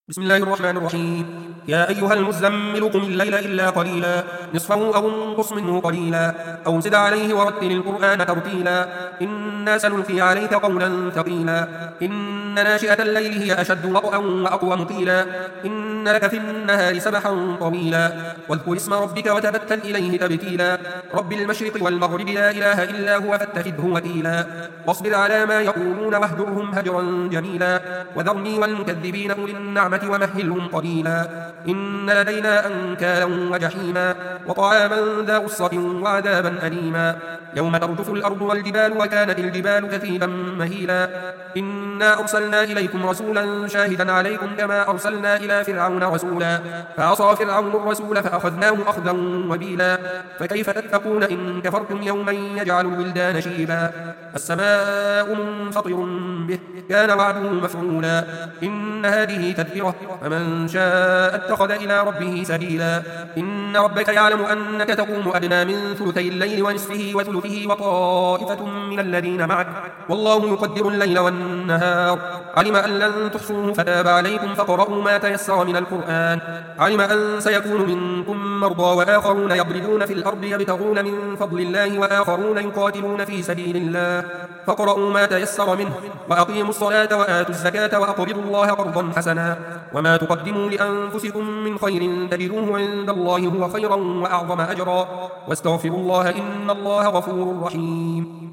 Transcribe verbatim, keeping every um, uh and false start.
بسم الله الرحمن الرحيم. يا أيها المزمل قم الليل إلا قليلا نصفه أو انقص منه قليلا أو زد عليه ورتل القرآن ترتيلا إنا سنلقي عليك قولا ثقيلا إن ناشئة الليل هي أشد وطئا وأقوم قيلا إن لك في النهار سبحا طويلا واذكر اسم ربك وتبتل إليه تبتيلا رب المشرق والمغرب لا إله إلا هو فاتخذه وكيلا واصبر على ما يقولون واهجرهم هجرا جميلا وذرني والمكذبين أولي النعمة ومهلهم قليلا إن لدينا أنكالا وجحيما وطعاما ذا غصة وعذابا أليما يوم ترجف الأرض والجبال وكانت الجبال كثيبا مهيلا إنا أرسلنا إليكم رسولا شاهدا عليكم كما أرسلنا إلى فرعون رسولا فعصى فرعون الرسول فأخذناه أخذا وبيلا فكيف تتقون إن كفرتم يوما يجعل الولدان شيبا السماء منفطر به كان وعده مفعولا إن هذه تذكرة فمن شاء اتخذ إلى ربه سبيلا إن ربك يعلم أنك تقوم أدنى من ثلثي الليل ونصفه وثلثه وطائفة من الذين معك والله يقدر الليل والنهار علم أن لن تحصوه فتاب عليكم فقرأوا ما تيسر من القرآن علم أن سيكون منكم مرضى وآخرون يضربون في الأرض يبتغون من فضل الله وآخرون يقاتلون في سبيل الله فقرأوا ما تيسر منه وأقيموا الصلاة وآتوا الزكاة وأقرضوا الله قرضا حسنا وما تقدموا لأنفسكم من خير تجدوه عند الله هو خيرا وأعظم أجرا واستغفروا الله إن الله غفور رحيم.